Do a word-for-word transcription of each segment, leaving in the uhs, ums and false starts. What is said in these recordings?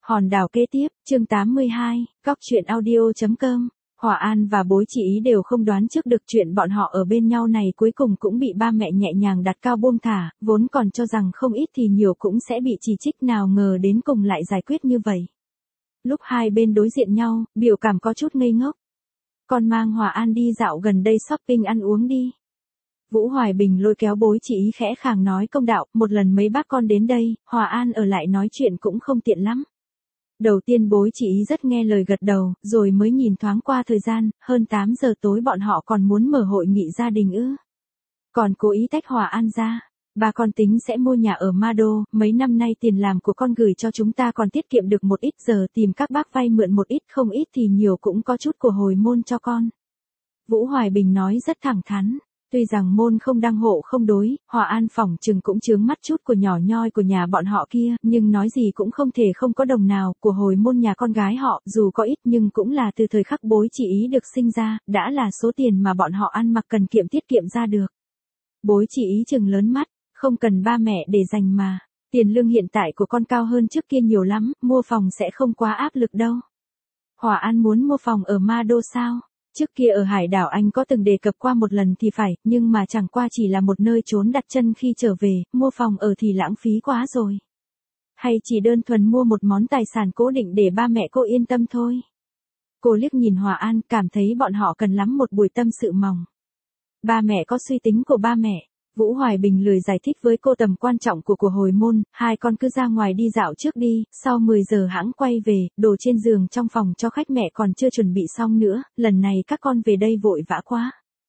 Hòn đảo kế tiếp, chương tám mươi hai, góc truyện audio.com. Hòa An và bối chị ý đều không đoán trước được chuyện bọn họ ở bên nhau này cuối cùng cũng bị ba mẹ nhẹ nhàng đặt cao buông thả, vốn còn cho rằng không ít thì nhiều cũng sẽ bị chỉ trích, nào ngờ đến cùng lại giải quyết như vậy. Lúc hai bên đối diện nhau, biểu cảm có chút ngây ngốc. Con mang Hòa An đi dạo gần đây shopping ăn uống đi. Vũ Hoài Bình lôi kéo bối chị ý khẽ khàng nói công đạo, một lần mấy bác con đến đây, Hòa An ở lại nói chuyện cũng không tiện lắm. Đầu tiên bối chị ý rất nghe lời gật đầu, rồi mới nhìn thoáng qua thời gian, hơn tám giờ tối bọn họ còn muốn mở hội nghị gia đình ư. Còn cố ý tách Hòa An ra. Bà con tính sẽ mua nhà ở Ma Đô, mấy năm nay tiền làm của con gửi cho chúng ta còn tiết kiệm được một ít, giờ tìm các bác vay mượn một ít, không ít thì nhiều cũng có chút của hồi môn cho con. Vũ Hoài Bình nói rất thẳng thắn. Tuy rằng môn không đăng hộ không đối, Hòa An phỏng chừng cũng chướng mắt chút của nhỏ nhoi của nhà bọn họ kia, nhưng nói gì cũng không thể không có đồng nào, của hồi môn nhà con gái họ, dù có ít nhưng cũng là từ thời khắc bối chị ý được sinh ra, đã là số tiền mà bọn họ ăn mặc cần kiệm tiết kiệm ra được. Bối chị ý chừng lớn mắt, không cần ba mẹ để dành mà, tiền lương hiện tại của con cao hơn trước kia nhiều lắm, mua phòng sẽ không quá áp lực đâu. Hòa An muốn mua phòng ở Ma Đô sao? Trước kia ở hải đảo anh có từng đề cập qua một lần thì phải, nhưng mà chẳng qua chỉ là một nơi trốn đặt chân khi trở về, mua phòng ở thì lãng phí quá rồi. Hay chỉ đơn thuần mua một món tài sản cố định để ba mẹ cô yên tâm thôi. Cô liếc nhìn Hòa An, cảm thấy bọn họ cần lắm một buổi tâm sự mỏng. Ba mẹ có suy tính của ba mẹ. Vũ Hoài Bình lười giải thích với cô tầm quan trọng của của hồi môn, hai con cứ ra ngoài đi dạo trước đi, sau mười giờ hãng quay về, đồ trên giường trong phòng cho khách mẹ còn chưa chuẩn bị xong nữa, lần này các con về đây vội vã quá.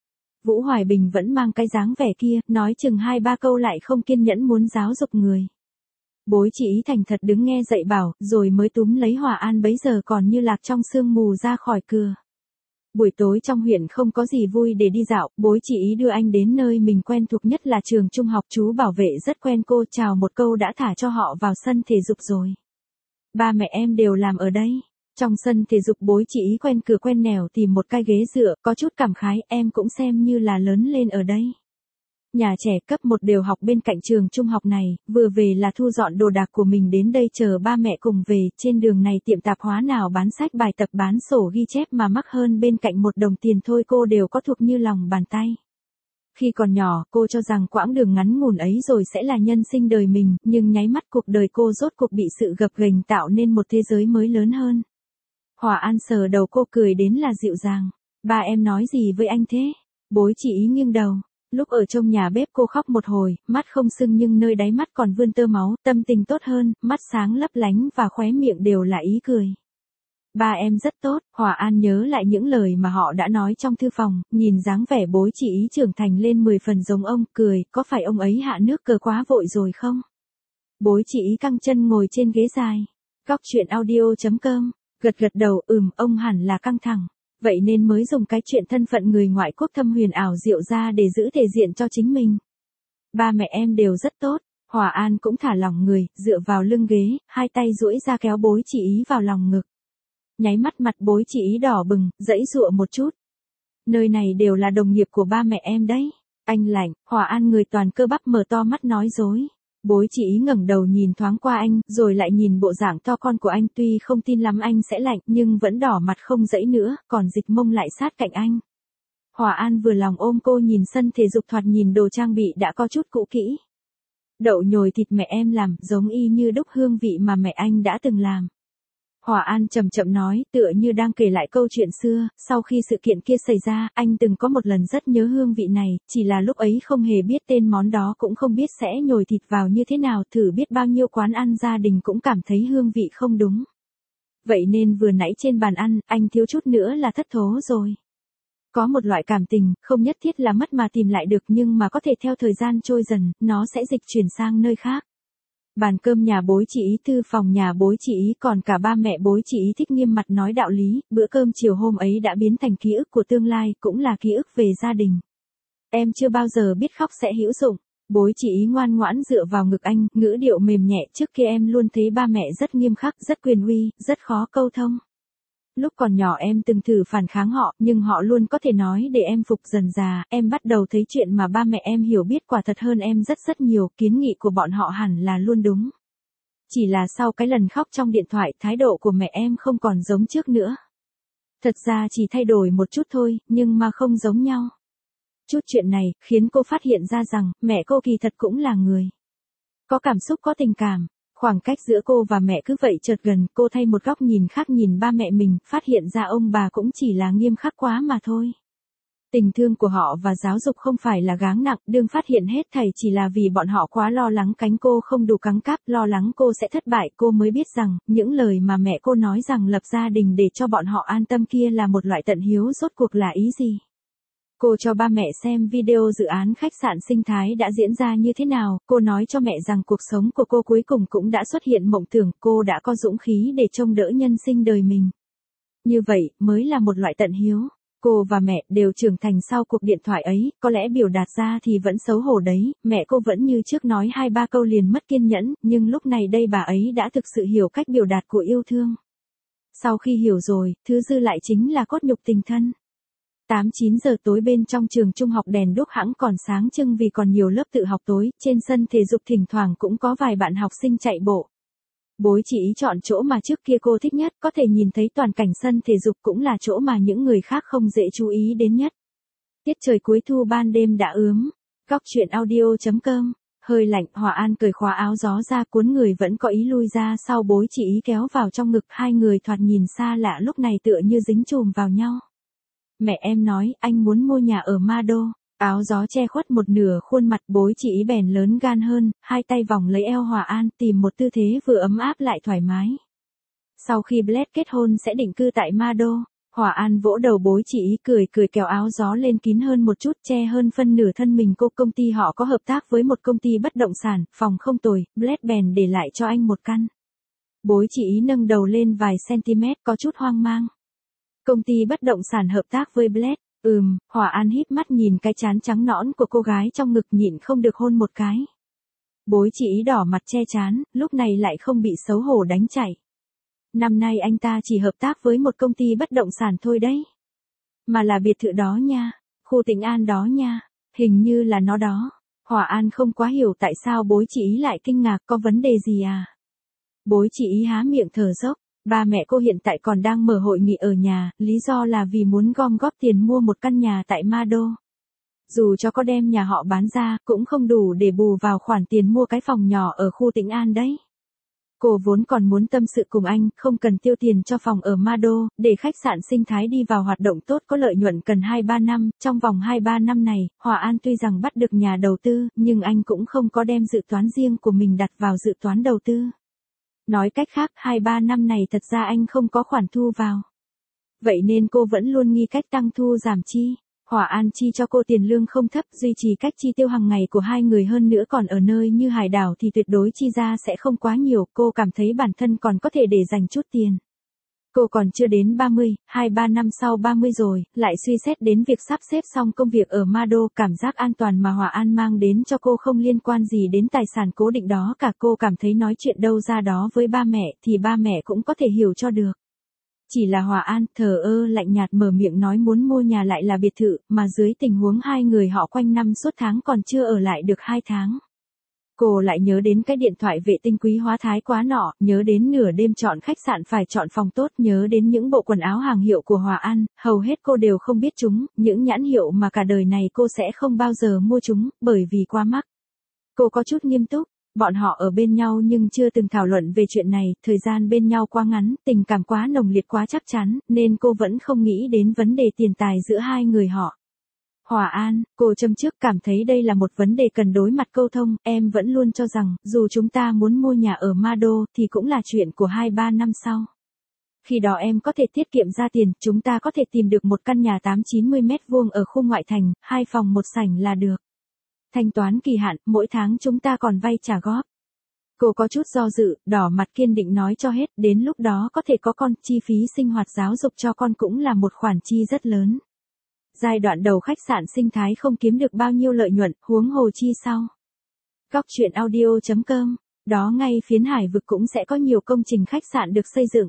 Vũ Hoài Bình vẫn mang cái dáng vẻ kia, nói chừng hai ba câu lại không kiên nhẫn muốn giáo dục người. Bối chị ý thành thật đứng nghe dạy bảo, rồi mới túm lấy Hòa An bấy giờ còn như lạc trong sương mù ra khỏi cửa. Buổi tối trong huyện không có gì vui để đi dạo, bối chị ý đưa anh đến nơi mình quen thuộc nhất là trường trung học, chú bảo vệ rất quen cô, chào một câu đã thả cho họ vào sân thể dục rồi. Ba mẹ em đều làm ở đây. Trong sân thể dục bối chị ý quen cửa quen nẻo tìm một cái ghế dựa, có chút cảm khái, em cũng xem như là lớn lên ở đây. Nhà trẻ cấp một đều học bên cạnh trường trung học này, vừa về là thu dọn đồ đạc của mình đến đây chờ ba mẹ cùng về, trên đường này tiệm tạp hóa nào bán sách bài tập bán sổ ghi chép mà mắc hơn bên cạnh một đồng tiền thôi cô đều có thuộc như lòng bàn tay. Khi còn nhỏ, cô cho rằng quãng đường ngắn ngủn ấy rồi sẽ là nhân sinh đời mình, nhưng nháy mắt cuộc đời cô rốt cuộc bị sự gập ghềnh tạo nên một thế giới mới lớn hơn. Hòa An sờ đầu cô cười đến là dịu dàng. Ba em nói gì với anh thế? Bối chị ý nghiêng đầu. Lúc ở trong nhà bếp cô khóc một hồi, mắt không sưng nhưng nơi đáy mắt còn vươn tơ máu, tâm tình tốt hơn, mắt sáng lấp lánh và khóe miệng đều là ý cười. Ba em rất tốt, Hòa An nhớ lại những lời mà họ đã nói trong thư phòng, nhìn dáng vẻ bối chị ý trưởng thành lên mười phần giống ông, cười, có phải ông ấy hạ nước cờ quá vội rồi không? Bối chị ý căng chân ngồi trên ghế dài. Góc truyện audio.com, gật gật đầu, ừm, ông hẳn là căng thẳng. Vậy nên mới dùng cái chuyện thân phận người ngoại quốc thâm huyền ảo diệu ra để giữ thể diện cho chính mình. Ba mẹ em đều rất tốt, Hòa An cũng thả lỏng người, dựa vào lưng ghế, hai tay duỗi ra kéo bối chị ý vào lòng ngực. Nháy mắt mặt bối chị ý đỏ bừng, giãy giụa một chút. Nơi này đều là đồng nghiệp của ba mẹ em đấy. Anh lạnh, Hòa An người toàn cơ bắp mở to mắt nói dối. Bối chị ý ngẩng đầu nhìn thoáng qua anh, rồi lại nhìn bộ dạng to con của anh, tuy không tin lắm anh sẽ lạnh, nhưng vẫn đỏ mặt không giãy nữa, còn dịch mông lại sát cạnh anh. Hòa An vừa lòng ôm cô nhìn sân thể dục, thoạt nhìn đồ trang bị đã có chút cũ kỹ. Đậu nhồi thịt mẹ em làm, giống y như đúc hương vị mà mẹ anh đã từng làm. Hòa An chậm chậm nói, tựa như đang kể lại câu chuyện xưa, sau khi sự kiện kia xảy ra, anh từng có một lần rất nhớ hương vị này, chỉ là lúc ấy không hề biết tên món đó, cũng không biết sẽ nhồi thịt vào như thế nào, thử biết bao nhiêu quán ăn gia đình cũng cảm thấy hương vị không đúng. Vậy nên vừa nãy trên bàn ăn, anh thiếu chút nữa là thất thố rồi. Có một loại cảm tình, không nhất thiết là mất mà tìm lại được, nhưng mà có thể theo thời gian trôi dần, nó sẽ dịch chuyển sang nơi khác. Bàn cơm nhà bối chị ý, thư phòng nhà bối chị ý, còn cả ba mẹ bối chị ý thích nghiêm mặt nói đạo lý, bữa cơm chiều hôm ấy đã biến thành ký ức của tương lai, cũng là ký ức về gia đình. Em chưa bao giờ biết khóc sẽ hữu dụng. Bối chị ý ngoan ngoãn dựa vào ngực anh, ngữ điệu mềm nhẹ, trước kia em luôn thấy ba mẹ rất nghiêm khắc, rất quyền uy, rất khó câu thông. Lúc còn nhỏ em từng thử phản kháng họ, nhưng họ luôn có thể nói để em phục, dần già, em bắt đầu thấy chuyện mà ba mẹ em hiểu biết quả thật hơn em rất rất nhiều, kiến nghị của bọn họ hẳn là luôn đúng. Chỉ là sau cái lần khóc trong điện thoại, thái độ của mẹ em không còn giống trước nữa. Thật ra chỉ thay đổi một chút thôi, nhưng mà không giống nhau. Chút chuyện này, khiến cô phát hiện ra rằng, mẹ cô kỳ thật cũng là người. Có cảm xúc có tình cảm. Khoảng cách giữa cô và mẹ cứ vậy chợt gần, cô thay một góc nhìn khác nhìn ba mẹ mình, phát hiện ra ông bà cũng chỉ là nghiêm khắc quá mà thôi. Tình thương của họ và giáo dục không phải là gắng nặng, đương phát hiện hết thảy chỉ là vì bọn họ quá lo lắng cánh cô không đủ cứng cáp, lo lắng cô sẽ thất bại. Cô mới biết rằng, những lời mà mẹ cô nói rằng lập gia đình để cho bọn họ an tâm kia là một loại tận hiếu rốt cuộc là ý gì. Cô cho ba mẹ xem video dự án khách sạn sinh thái đã diễn ra như thế nào, cô nói cho mẹ rằng cuộc sống của cô cuối cùng cũng đã xuất hiện mộng tưởng, cô đã có dũng khí để trông đỡ nhân sinh đời mình. Như vậy, mới là một loại tận hiếu. Cô và mẹ đều trưởng thành sau cuộc điện thoại ấy, có lẽ biểu đạt ra thì vẫn xấu hổ đấy, mẹ cô vẫn như trước nói hai ba câu liền mất kiên nhẫn, nhưng lúc này đây bà ấy đã thực sự hiểu cách biểu đạt của yêu thương. Sau khi hiểu rồi, thứ dư lại chính là cốt nhục tình thân. tám chín giờ tối bên trong trường trung học đèn đuốc hẵng còn sáng trưng vì còn nhiều lớp tự học tối, trên sân thể dục thỉnh thoảng cũng có vài bạn học sinh chạy bộ. Bối chỉ ý chọn chỗ mà trước kia cô thích nhất, có thể nhìn thấy toàn cảnh sân thể dục cũng là chỗ mà những người khác không dễ chú ý đến nhất. Tiết trời cuối thu ban đêm đã ướm. Góc chuyện audio chấm com. Hơi lạnh, Hòa An cởi khóa áo gió ra cuốn người vẫn có ý lui ra sau bối chỉ ý kéo vào trong ngực, hai người thoạt nhìn xa lạ lúc này tựa như dính chùm vào nhau. Mẹ em nói, anh muốn mua nhà ở Ma Đô. Áo gió che khuất một nửa khuôn mặt, bối chỉ ý bèn lớn gan hơn, hai tay vòng lấy eo Hòa An, tìm một tư thế vừa ấm áp lại thoải mái. Sau khi Blade kết hôn sẽ định cư tại Ma Đô. Hòa An vỗ đầu bối chỉ ý cười cười kéo áo gió lên kín hơn một chút, che hơn phân nửa thân mình cô. Công ty họ có hợp tác với một công ty bất động sản, phòng không tồi, Blade bèn để lại cho anh một căn. Bối chỉ ý nâng đầu lên vài cm có chút hoang mang. Công ty bất động sản hợp tác với Blade. Ừm, Hòa An híp mắt nhìn cái trán trắng nõn của cô gái trong ngực, nhịn không được hôn một cái. Bối chỉ ý đỏ mặt che trán, lúc này lại không bị xấu hổ đánh chảy. Năm nay anh ta chỉ hợp tác với một công ty bất động sản thôi đấy. Mà là biệt thự đó nha, khu Tĩnh An đó nha, hình như là nó đó. Hòa An không quá hiểu tại sao bối chỉ ý lại kinh ngạc, có vấn đề gì à? Bối chỉ ý há miệng thở dốc. Ba mẹ cô hiện tại còn đang mở hội nghị ở nhà, lý do là vì muốn gom góp tiền mua một căn nhà tại Ma Đô. Dù cho có đem nhà họ bán ra, cũng không đủ để bù vào khoản tiền mua cái phòng nhỏ ở khu Tĩnh An đấy. Cô vốn còn muốn tâm sự cùng anh, không cần tiêu tiền cho phòng ở Ma Đô, để khách sạn sinh thái đi vào hoạt động tốt có lợi nhuận cần hai ba năm, trong vòng hai ba năm này, Hòa An tuy rằng bắt được nhà đầu tư, nhưng anh cũng không có đem dự toán riêng của mình đặt vào dự toán đầu tư. Nói cách khác, hai ba năm này thật ra anh không có khoản thu vào. Vậy nên cô vẫn luôn nghi cách tăng thu giảm chi. Hòa An chi cho cô tiền lương không thấp, duy trì cách chi tiêu hàng ngày của hai người, hơn nữa còn ở nơi như Hải Đảo thì tuyệt đối chi ra sẽ không quá nhiều, cô cảm thấy bản thân còn có thể để dành chút tiền. Cô còn chưa đến ba mươi, hai ba năm sau ba mươi rồi, lại suy xét đến việc sắp xếp xong công việc ở Ma Đô, cảm giác an toàn mà Hòa An mang đến cho cô không liên quan gì đến tài sản cố định đó cả. Cô cảm thấy nói chuyện đâu ra đó với ba mẹ thì ba mẹ cũng có thể hiểu cho được. Chỉ là Hòa An thờ ơ lạnh nhạt mở miệng nói muốn mua nhà lại là biệt thự, mà dưới tình huống hai người họ quanh năm suốt tháng còn chưa ở lại được hai tháng. Cô lại nhớ đến cái điện thoại vệ tinh quý hóa thái quá nọ, nhớ đến nửa đêm chọn khách sạn phải chọn phòng tốt, nhớ đến những bộ quần áo hàng hiệu của Hòa An, hầu hết cô đều không biết chúng, những nhãn hiệu mà cả đời này cô sẽ không bao giờ mua chúng, bởi vì quá mắc. Cô có chút nghiêm túc, bọn họ ở bên nhau nhưng chưa từng thảo luận về chuyện này, thời gian bên nhau quá ngắn, tình cảm quá nồng liệt quá chắc chắn, nên cô vẫn không nghĩ đến vấn đề tiền tài giữa hai người họ. Hòa An, cô châm trước cảm thấy đây là một vấn đề cần đối mặt câu thông, em vẫn luôn cho rằng, dù chúng ta muốn mua nhà ở Ma Đô thì cũng là chuyện của hai ba năm sau. Khi đó em có thể tiết kiệm ra tiền, chúng ta có thể tìm được một căn nhà tám chín mươi mét vuông ở khu ngoại thành, hai phòng một sảnh là được. Thanh toán kỳ hạn, mỗi tháng chúng ta còn vay trả góp. Cô có chút do dự, đỏ mặt kiên định nói cho hết, đến lúc đó có thể có con, chi phí sinh hoạt giáo dục cho con cũng là một khoản chi rất lớn. Giai đoạn đầu khách sạn sinh thái không kiếm được bao nhiêu lợi nhuận, huống hồ chi sau. Góc chuyện audio chấm com, đó ngay phiến Hải Vực cũng sẽ có nhiều công trình khách sạn được xây dựng.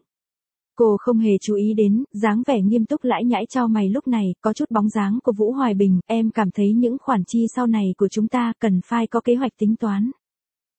Cô không hề chú ý đến, dáng vẻ nghiêm túc lãi nhãi chau mày lúc này, có chút bóng dáng của Vũ Hoài Bình, em cảm thấy những khoản chi sau này của chúng ta cần phải có kế hoạch tính toán.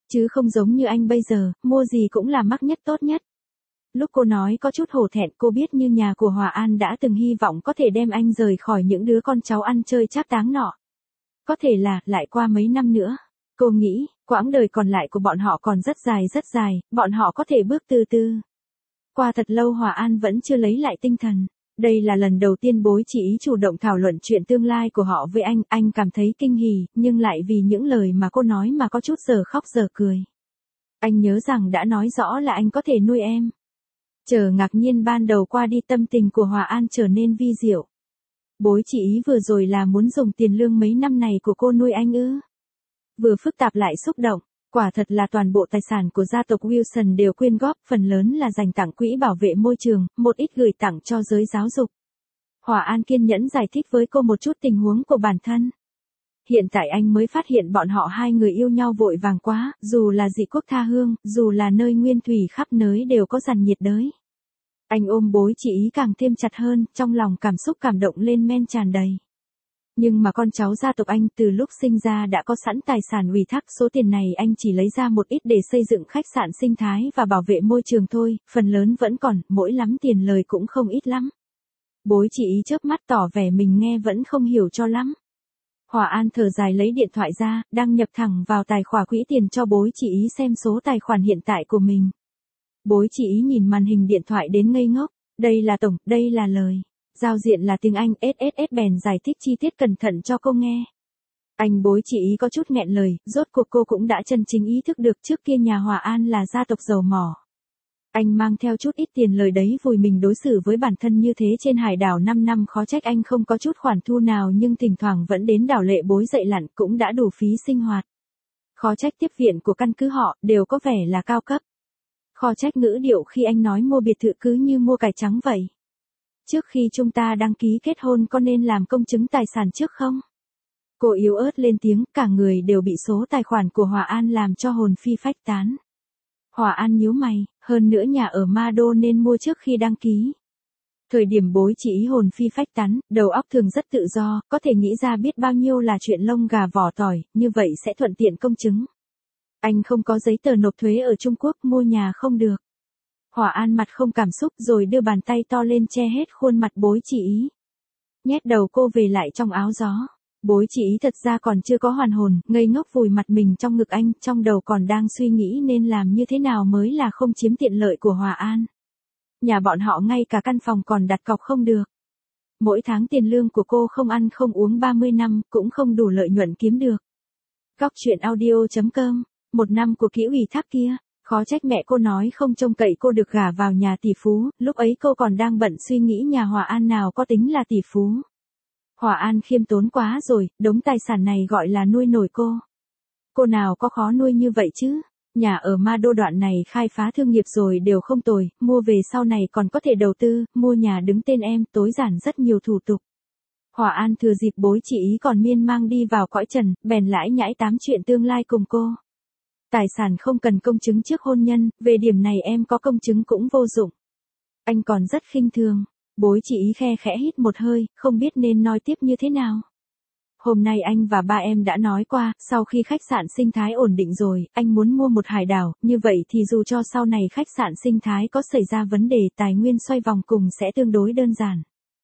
Chứ không giống như anh bây giờ, mua gì cũng là mắc nhất tốt nhất. Lúc cô nói có chút hổ thẹn, cô biết như nhà của Hòa An đã từng hy vọng có thể đem anh rời khỏi những đứa con cháu ăn chơi trác táng nọ. Có thể là, lại qua mấy năm nữa. Cô nghĩ, quãng đời còn lại của bọn họ còn rất dài rất dài, bọn họ có thể bước từ từ. Qua thật lâu Hòa An vẫn chưa lấy lại tinh thần. Đây là lần đầu tiên bối chị ý chủ động thảo luận chuyện tương lai của họ với anh, anh cảm thấy kinh hỉ, nhưng lại vì những lời mà cô nói mà có chút giờ khóc giờ cười. Anh nhớ rằng đã nói rõ là anh có thể nuôi em. Chờ ngạc nhiên ban đầu qua đi, tâm tình của Hòa An trở nên vi diệu. Bối chị ý vừa rồi là muốn dùng tiền lương mấy năm này của cô nuôi anh ư? Vừa phức tạp lại xúc động, quả thật là toàn bộ tài sản của gia tộc Wilson đều quyên góp, phần lớn là dành tặng quỹ bảo vệ môi trường, một ít gửi tặng cho giới giáo dục. Hòa An kiên nhẫn giải thích với cô một chút tình huống của bản thân. Hiện tại anh mới phát hiện bọn họ hai người yêu nhau vội vàng quá, dù là dị quốc tha hương, dù là nơi nguyên thủy khắp nơi đều có dàn nhiệt đới. Anh ôm bối chị ý càng thêm chặt hơn, trong lòng cảm xúc cảm động lên men tràn đầy. Nhưng mà con cháu gia tộc anh từ lúc sinh ra đã có sẵn tài sản ủy thác, số tiền này anh chỉ lấy ra một ít để xây dựng khách sạn sinh thái và bảo vệ môi trường thôi, phần lớn vẫn còn, mỗi lắm tiền lời cũng không ít lắm. Bối chị ý chớp mắt tỏ vẻ mình nghe vẫn không hiểu cho lắm. Hòa An thở dài lấy điện thoại ra, đăng nhập thẳng vào tài khoản quỹ tiền cho bối chị ý xem số tài khoản hiện tại của mình. Bối chị ý nhìn màn hình điện thoại đến ngây ngốc, đây là tổng, đây là lời. Giao diện là tiếng Anh, ét ét ét bèn giải thích chi tiết cẩn thận cho cô nghe. Anh bối chị ý có chút nghẹn lời, rốt cuộc cô cũng đã chân chính ý thức được trước kia nhà Hòa An là gia tộc giàu mỏ. Anh mang theo chút ít tiền lời đấy vùi mình đối xử với bản thân như thế trên hải đảo năm năm, khó trách anh không có chút khoản thu nào, nhưng thỉnh thoảng vẫn đến đảo lệ bối dậy lặn cũng đã đủ phí sinh hoạt. Khó trách tiếp viện của căn cứ họ đều có vẻ là cao cấp. Khó trách ngữ điệu khi anh nói mua biệt thự cứ như mua cải trắng vậy. Trước khi chúng ta đăng ký kết hôn có nên làm công chứng tài sản trước không? Cô yếu ớt lên tiếng, cả người đều bị số tài khoản của Hòa An làm cho hồn phi phách tán. Hòa An nhíu mày, hơn nữa nhà ở Ma Đô nên mua trước khi đăng ký. Thời điểm bối chị ý hồn phi phách tán, đầu óc thường rất tự do, có thể nghĩ ra biết bao nhiêu là chuyện lông gà vỏ tỏi, như vậy sẽ thuận tiện công chứng. Anh không có giấy tờ nộp thuế ở Trung Quốc, mua nhà không được. Hòa An mặt không cảm xúc rồi đưa bàn tay to lên che hết khuôn mặt bối chị ý. Nhét đầu cô về lại trong áo gió. Bối chị ý thật ra còn chưa có hoàn hồn, ngây ngốc vùi mặt mình trong ngực anh, trong đầu còn đang suy nghĩ nên làm như thế nào mới là không chiếm tiện lợi của Hòa An. Nhà bọn họ ngay cả căn phòng còn đặt cọc không được. Mỗi tháng tiền lương của cô không ăn không uống ba mươi năm, cũng không đủ lợi nhuận kiếm được. Góc chuyện audio chấm com, một năm của quỹ ủy thác kia. Khó trách mẹ cô nói không trông cậy cô được gả vào nhà tỷ phú, lúc ấy cô còn đang bận suy nghĩ nhà Hòa An nào có tính là tỷ phú. Hòa An khiêm tốn quá rồi, đống tài sản này gọi là nuôi nổi cô. Cô nào có khó nuôi như vậy chứ? Nhà ở Ma Đô đoạn này khai phá thương nghiệp rồi đều không tồi, mua về sau này còn có thể đầu tư, mua nhà đứng tên em, tối giản rất nhiều thủ tục. Hòa An thừa dịp bối chị ý còn miên mang đi vào cõi trần, bèn lãi nhãi tám chuyện tương lai cùng cô. Tài sản không cần công chứng trước hôn nhân, về điểm này em có công chứng cũng vô dụng. Anh còn rất khinh thường. Bối chị ý khe khẽ hít một hơi, không biết nên nói tiếp như thế nào. Hôm nay anh và ba em đã nói qua, sau khi khách sạn sinh thái ổn định rồi, anh muốn mua một hải đảo, như vậy thì dù cho sau này khách sạn sinh thái có xảy ra vấn đề, tài nguyên xoay vòng cùng sẽ tương đối đơn giản.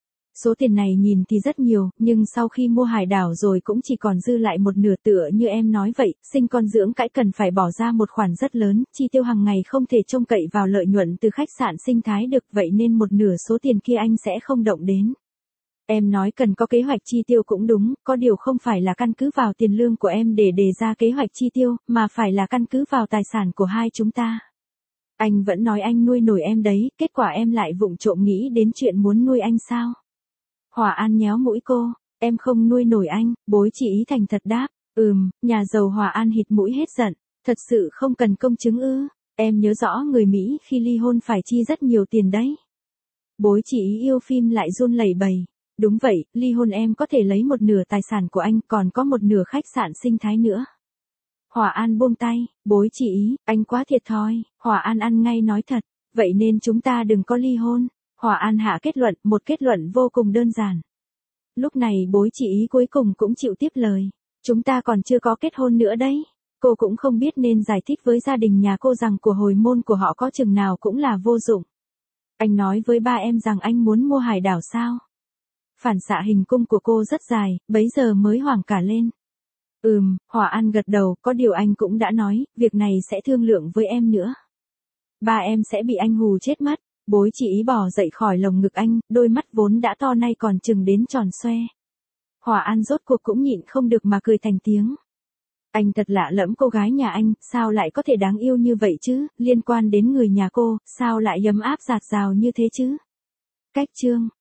Số tiền này nhìn thì rất nhiều, nhưng sau khi mua hải đảo rồi cũng chỉ còn dư lại một nửa, tựa như em nói vậy, sinh con dưỡng cãi cần phải bỏ ra một khoản rất lớn, chi tiêu hàng ngày không thể trông cậy vào lợi nhuận từ khách sạn sinh thái được, vậy nên một nửa số tiền kia anh sẽ không động đến. Em nói cần có kế hoạch chi tiêu cũng đúng, có điều không phải là căn cứ vào tiền lương của em để đề ra kế hoạch chi tiêu, mà phải là căn cứ vào tài sản của hai chúng ta. Anh vẫn nói anh nuôi nổi em đấy, kết quả em lại vụng trộm nghĩ đến chuyện muốn nuôi anh sao? Hòa An nhéo mũi cô, em không nuôi nổi anh, bối chị ý thành thật đáp, ừm, nhà giàu. Hòa An hít mũi hết giận, thật sự không cần công chứng ư? Em nhớ rõ người Mỹ khi ly hôn phải chi rất nhiều tiền đấy. Bối chị ý yêu phim lại run lẩy bẩy, đúng vậy, ly hôn em có thể lấy một nửa tài sản của anh, còn có một nửa khách sạn sinh thái nữa. Hòa An buông tay, bối chị ý, anh quá thiệt thòi. Hòa An ăn ngay nói thật, vậy nên chúng ta đừng có ly hôn. Hòa An hạ kết luận, một kết luận vô cùng đơn giản. Lúc này bối chị ý cuối cùng cũng chịu tiếp lời. Chúng ta còn chưa có kết hôn nữa đấy. Cô cũng không biết nên giải thích với gia đình nhà cô rằng của hồi môn của họ có chừng nào cũng là vô dụng. Anh nói với ba em rằng anh muốn mua hải đảo sao? Phản xạ hình cung của cô rất dài, bấy giờ mới hoảng cả lên. Ừm, Hòa An gật đầu, có điều anh cũng đã nói, việc này sẽ thương lượng với em nữa. Ba em sẽ bị anh hù chết mất. Bối chị ý bò dậy khỏi lồng ngực anh, đôi mắt vốn đã to nay còn chừng đến tròn xoe. Hòa An rốt cuộc cũng nhịn không được mà cười thành tiếng. Anh thật lạ lẫm, cô gái nhà anh, sao lại có thể đáng yêu như vậy chứ, liên quan đến người nhà cô, sao lại ấm áp dạt dào như thế chứ. Cách chương